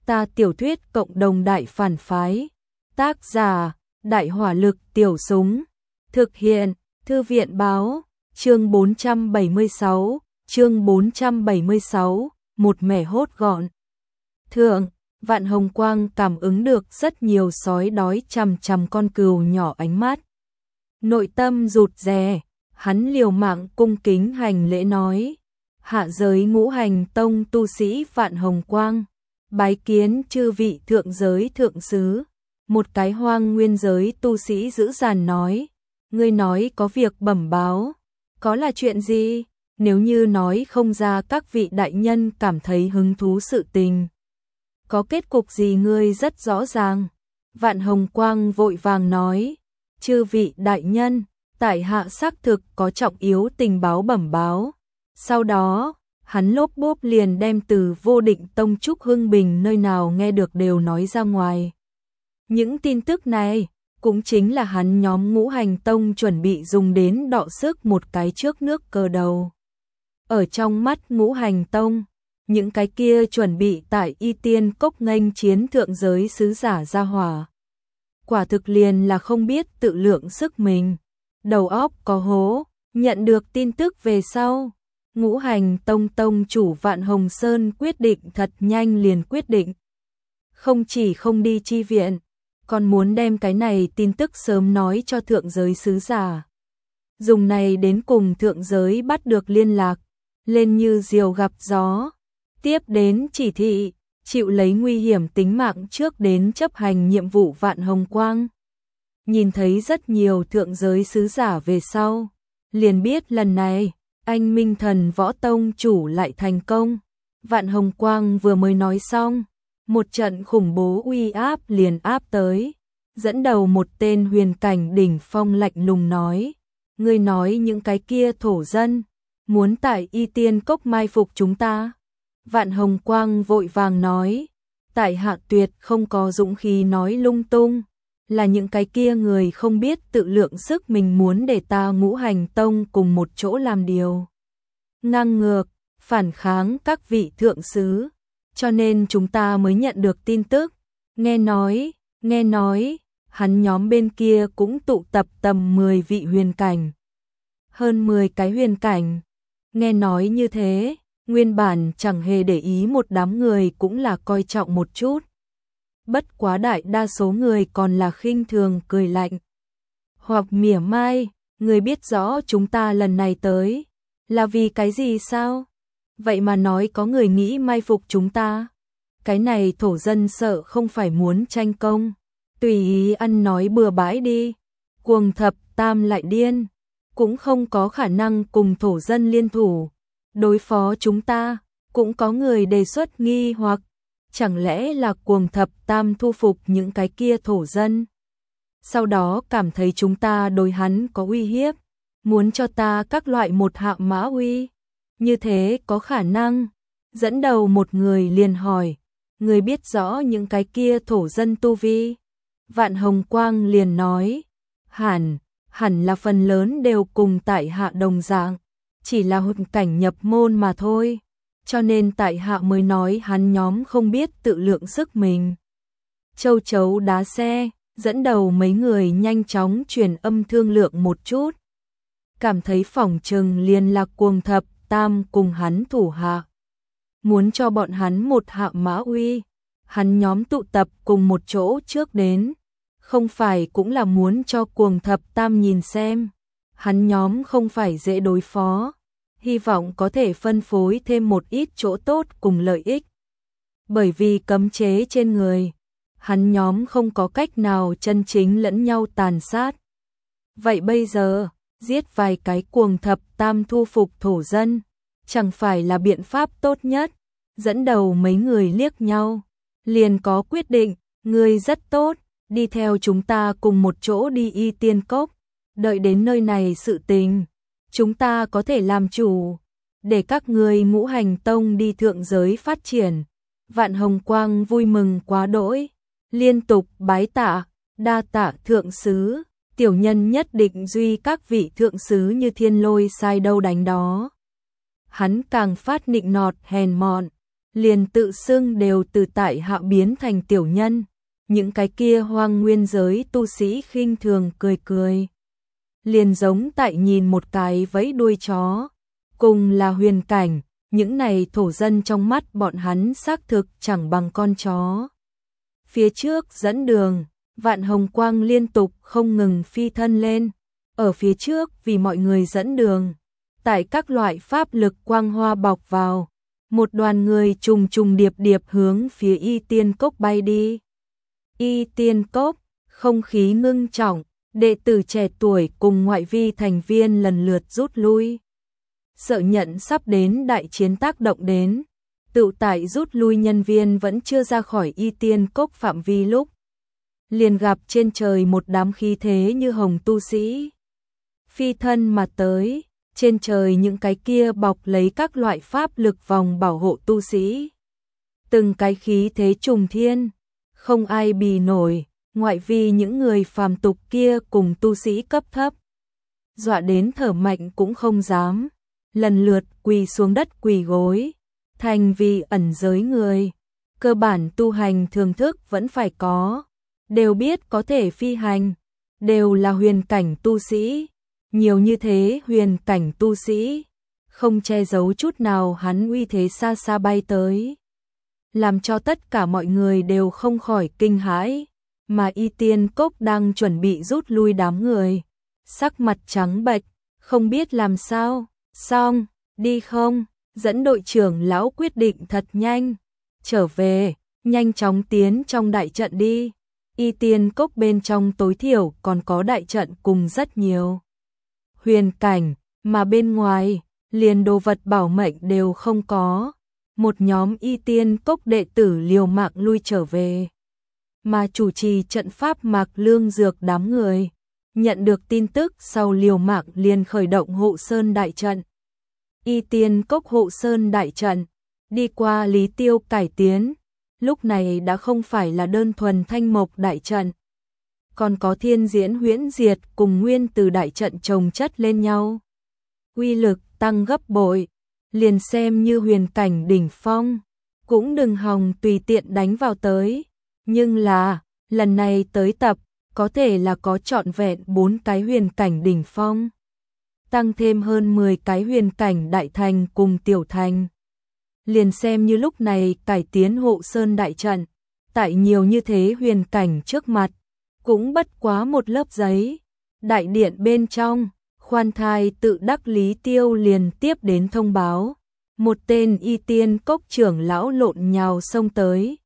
Ta tiểu thuyết cộng đồng đại phản phái. Tác giả, Đại hỏa lực tiểu súng. Thực hiện, Thư viện báo, chương 476, một mẻ hốt gọn. Thượng, Vạn Hồng Quang cảm ứng được rất nhiều sói đói chằm chằm con cừu nhỏ ánh mắt. Nội tâm rụt rè, hắn liều mạng cung kính hành lễ nói: hạ giới Ngũ Hành Tông tu sĩ Vạn Hồng Quang, bái kiến chư vị thượng giới thượng sứ. Một cái hoang nguyên giới tu sĩ dữ dằn nói: ngươi nói có việc bẩm báo, có là chuyện gì? Nếu như nói không ra các vị đại nhân cảm thấy hứng thú sự tình, có kết cục gì ngươi rất rõ ràng. Vạn Hồng Quang vội vàng nói: chư vị đại nhân, tại hạ xác thực có trọng yếu tình báo bẩm báo. Sau đó, hắn lốp bốp liền đem từ Vô Định Tông Trúc Hưng Bình nơi nào nghe được đều nói ra ngoài. Những tin tức này cũng chính là hắn nhóm Ngũ Hành Tông chuẩn bị dùng đến đọ sức một cái trước nước cờ đầu. Ở trong mắt Ngũ Hành Tông, những cái kia chuẩn bị tại Y Tiên Cốc nghênh chiến thượng giới sứ giả ra hỏa, quả thực liền là không biết tự lượng sức mình, đầu óc có hố. Nhận được tin tức về sau, Ngũ Hành Tông tông chủ Vạn Hồng Sơn quyết định thật nhanh liền quyết định. Không chỉ không đi chi viện, còn muốn đem cái này tin tức sớm nói cho thượng giới sứ giả. Dùng này đến cùng thượng giới bắt được liên lạc, lên như diều gặp gió. Tiếp đến chỉ thị, chịu lấy nguy hiểm tính mạng trước đến chấp hành nhiệm vụ Vạn Hồng Quang. Nhìn thấy rất nhiều thượng giới sứ giả về sau, liền biết lần này, anh Minh Thần Võ Tông chủ lại thành công. Vạn Hồng Quang vừa mới nói xong, một trận khủng bố uy áp liền áp tới, dẫn đầu một tên huyền cảnh đỉnh phong lạnh lùng nói: ngươi nói những cái kia thổ dân muốn tại Y Tiên Cốc mai phục chúng ta. Vạn Hồng Quang vội vàng nói: tại hạ tuyệt không có dũng khí nói lung tung, là những cái kia người không biết tự lượng sức mình muốn để ta Ngũ Hành Tông cùng một chỗ làm điều ngang ngược, phản kháng các vị thượng sứ, cho nên chúng ta mới nhận được tin tức. Nghe nói, hắn nhóm bên kia cũng tụ tập tầm 10 vị huyền cảnh, hơn 10 cái huyền cảnh. Nghe nói như thế, nguyên bản chẳng hề để ý một đám người cũng là coi trọng một chút. Bất quá đại đa số người còn là khinh thường cười lạnh, hoặc mỉa mai: người biết rõ chúng ta lần này tới là vì cái gì sao? Vậy mà nói có người nghĩ mai phục chúng ta. Cái này thổ dân sợ không phải muốn tranh công, tùy ý ăn nói bừa bãi đi. Cuồng Thập Tam lại điên, cũng không có khả năng cùng thổ dân liên thủ đối phó chúng ta. Cũng có người đề xuất nghi hoặc, chẳng lẽ là Cuồng Thập Tam thu phục những cái kia thổ dân, sau đó cảm thấy chúng ta đối hắn có uy hiếp, muốn cho ta các loại một hạ mã uy. Như thế có khả năng. Dẫn đầu một người liền hỏi: người biết rõ những cái kia thổ dân tu vi? Vạn Hồng Quang liền nói: hẳn là phần lớn đều cùng tại hạ đồng dạng, chỉ là huyền cảnh nhập môn mà thôi, cho nên tại hạ mới nói hắn nhóm không biết tự lượng sức mình. Châu chấu đá xe, dẫn đầu mấy người nhanh chóng truyền âm thương lượng một chút, cảm thấy phỏng chừng liền là Cuồng Thập Tam cùng hắn thủ hạ, muốn cho bọn hắn một hạ mã uy. Hắn nhóm tụ tập cùng một chỗ trước đến, không phải cũng là muốn cho Cuồng Thập Tam nhìn xem hắn nhóm không phải dễ đối phó, hy vọng có thể phân phối thêm một ít chỗ tốt cùng lợi ích. Bởi vì cấm chế trên người, hắn nhóm không có cách nào chân chính lẫn nhau tàn sát. Vậy bây giờ, giết vài cái Cuồng Thập Tam thu phục thổ dân, chẳng phải là biện pháp tốt nhất? Dẫn đầu mấy người liếc nhau, liền có quyết định: ngươi rất tốt, đi theo chúng ta cùng một chỗ đi Y Tiên Cốc, đợi đến nơi này sự tình, chúng ta có thể làm chủ, để các ngươi Ngũ Hành Tông đi thượng giới phát triển. Vạn Hồng Quang vui mừng quá đỗi, liên tục bái tạ: đa tạ thượng sứ, tiểu nhân nhất định duy các vị thượng sứ như thiên lôi sai đâu đánh đó. Hắn càng phát nịnh nọt hèn mọn, liền tự xưng đều từ tại hạ biến thành tiểu nhân. Những cái kia hoang nguyên giới tu sĩ khinh thường cười cười. Liền giống tại nhìn một cái vẫy đuôi chó. Cùng là huyền cảnh, những này thổ dân trong mắt bọn hắn xác thực chẳng bằng con chó. Phía trước dẫn đường, Vạn Hồng Quang liên tục không ngừng phi thân lên. Ở phía trước vì mọi người dẫn đường. Tại các loại pháp lực quang hoa bọc vào. Một đoàn người trùng trùng điệp điệp hướng phía Y Tiên Cốc bay đi. Y Tiên Cốc, không khí ngưng trọng, đệ tử trẻ tuổi cùng ngoại vi thành viên lần lượt rút lui. Sợ nhận sắp đến đại chiến tác động đến, tự tại rút lui nhân viên vẫn chưa ra khỏi Y Tiên Cốc phạm vi lúc. Liền gặp trên trời một đám khí thế như hồng tu sĩ. Phi thân mà tới, trên trời những cái kia bọc lấy các loại pháp lực vòng bảo hộ tu sĩ. Từng cái khí thế trùng thiên, không ai bì nổi, ngoại vi những người phàm tục kia cùng tu sĩ cấp thấp. Dọa đến thở mạnh cũng không dám, lần lượt quỳ xuống đất quỳ gối, thành vì ẩn giới người. Cơ bản tu hành thường thức vẫn phải có, đều biết có thể phi hành, đều là huyền cảnh tu sĩ. Nhiều như thế huyền cảnh tu sĩ, không che giấu chút nào hắn uy thế xa xa bay tới. Làm cho tất cả mọi người đều không khỏi kinh hãi, mà Y Tiên Cốc đang chuẩn bị rút lui đám người. Sắc mặt trắng bệch, không biết làm sao, xong, đi không, dẫn đội trưởng lão quyết định thật nhanh, trở về, nhanh chóng tiến trong đại trận đi. Y Tiên Cốc bên trong tối thiểu còn có đại trận cùng rất nhiều huyền cảnh, mà bên ngoài, liền đồ vật bảo mệnh đều không có. Một nhóm Y Tiên Cốc đệ tử liều mạng lui trở về. Mà chủ trì trận pháp Mạc Lương Dược đám người, nhận được tin tức sau liều mạng liền khởi động hộ sơn đại trận. Y Tiên Cốc hộ sơn đại trận, đi qua Lý Tiêu cải tiến, lúc này đã không phải là đơn thuần thanh mộc đại trận. Còn có thiên diễn huyễn diệt cùng nguyên từ đại trận chồng chất lên nhau. Uy lực tăng gấp bội, liền xem như huyền cảnh đỉnh phong, cũng đừng hòng tùy tiện đánh vào tới. Nhưng là, lần này tới tập, có thể là có trọn vẹn 4 cái huyền cảnh đỉnh phong. Tăng thêm hơn 10 cái huyền cảnh đại thành cùng tiểu thành. Liền xem như lúc này cải tiến hộ sơn đại trận, tại nhiều như thế huyền cảnh trước mặt, cũng bất quá một lớp giấy. Đại điện bên trong, khoan thai tự đắc Lý Tiêu liền tiếp đến thông báo. Một tên Y Tiên Cốc trưởng lão lộn nhào xông tới.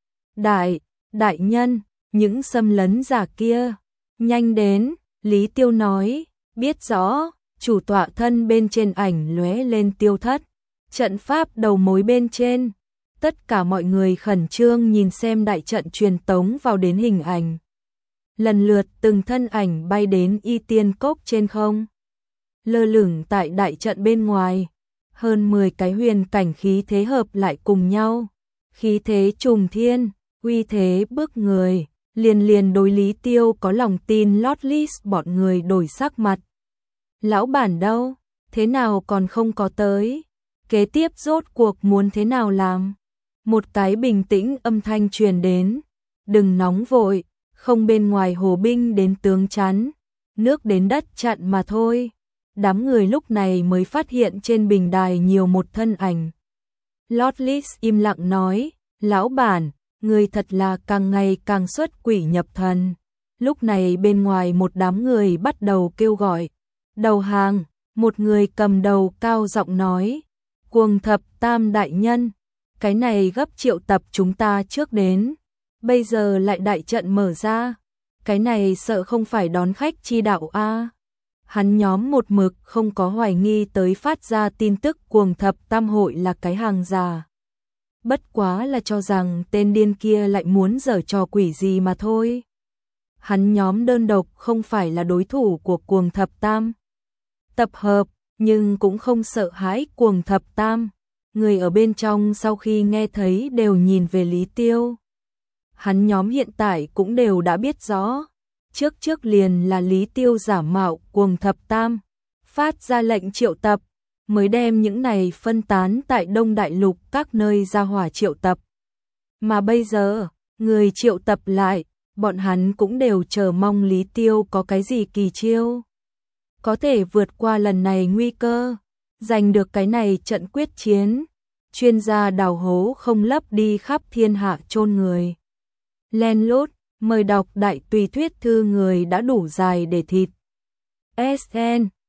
Đại nhân, những xâm lấn giả kia, nhanh đến, Lý Tiêu nói, biết rõ, chủ tọa thân bên trên ảnh lóe lên tiêu thất. Trận pháp đầu mối bên trên, tất cả mọi người khẩn trương nhìn xem đại trận truyền tống vào đến hình ảnh. Lần lượt từng thân ảnh bay đến Y Tiên Cốc trên không. Lơ lửng tại đại trận bên ngoài, hơn 10 cái huyền cảnh khí thế hợp lại cùng nhau. Khí thế trùng thiên, uy thế bước người, liền đối Lý Tiêu có lòng tin lót list bọn người đổi sắc mặt. Lão bản đâu, thế nào còn không có tới? Kế tiếp rốt cuộc muốn thế nào làm? Một cái bình tĩnh âm thanh truyền đến. Đừng nóng vội, không bên ngoài hồ binh đến tướng chắn, nước đến đất chặn mà thôi. Đám người lúc này mới phát hiện trên bình đài nhiều một thân ảnh. Lord Lys im lặng nói, lão bản, người thật là càng ngày càng xuất quỷ nhập thần. Lúc này bên ngoài một đám người bắt đầu kêu gọi. Đầu hàng, một người cầm đầu cao giọng nói, Cuồng Thập Tam đại nhân, cái này gấp triệu tập chúng ta trước đến, bây giờ lại đại trận mở ra, cái này sợ không phải đón khách chi đạo a. Hắn nhóm một mực không có hoài nghi tới phát ra tin tức Cuồng Thập Tam hội là cái hàng giả. Bất quá là cho rằng tên điên kia lại muốn giở trò quỷ gì mà thôi. Hắn nhóm đơn độc không phải là đối thủ của Cuồng Thập Tam. Tập hợp, nhưng cũng không sợ hãi Cuồng Thập Tam. Người ở bên trong sau khi nghe thấy đều nhìn về Lý Tiêu. Hắn nhóm hiện tại cũng đều đã biết rõ. Trước liền là Lý Tiêu giả mạo Cuồng Thập Tam, phát ra lệnh triệu tập. mới đem những này phân tán tại Đông Đại Lục các nơi ra hỏa triệu tập. Mà bây giờ, người triệu tập lại, bọn hắn cũng đều chờ mong Lý Tiêu có cái gì kỳ chiêu. Có thể vượt qua lần này nguy cơ, giành được cái này trận quyết chiến. Chuyên gia đào hố không lấp đi khắp thiên hạ chôn người. Len lút, mời đọc đại tùy thuyết thư người đã đủ dài để thịt. SN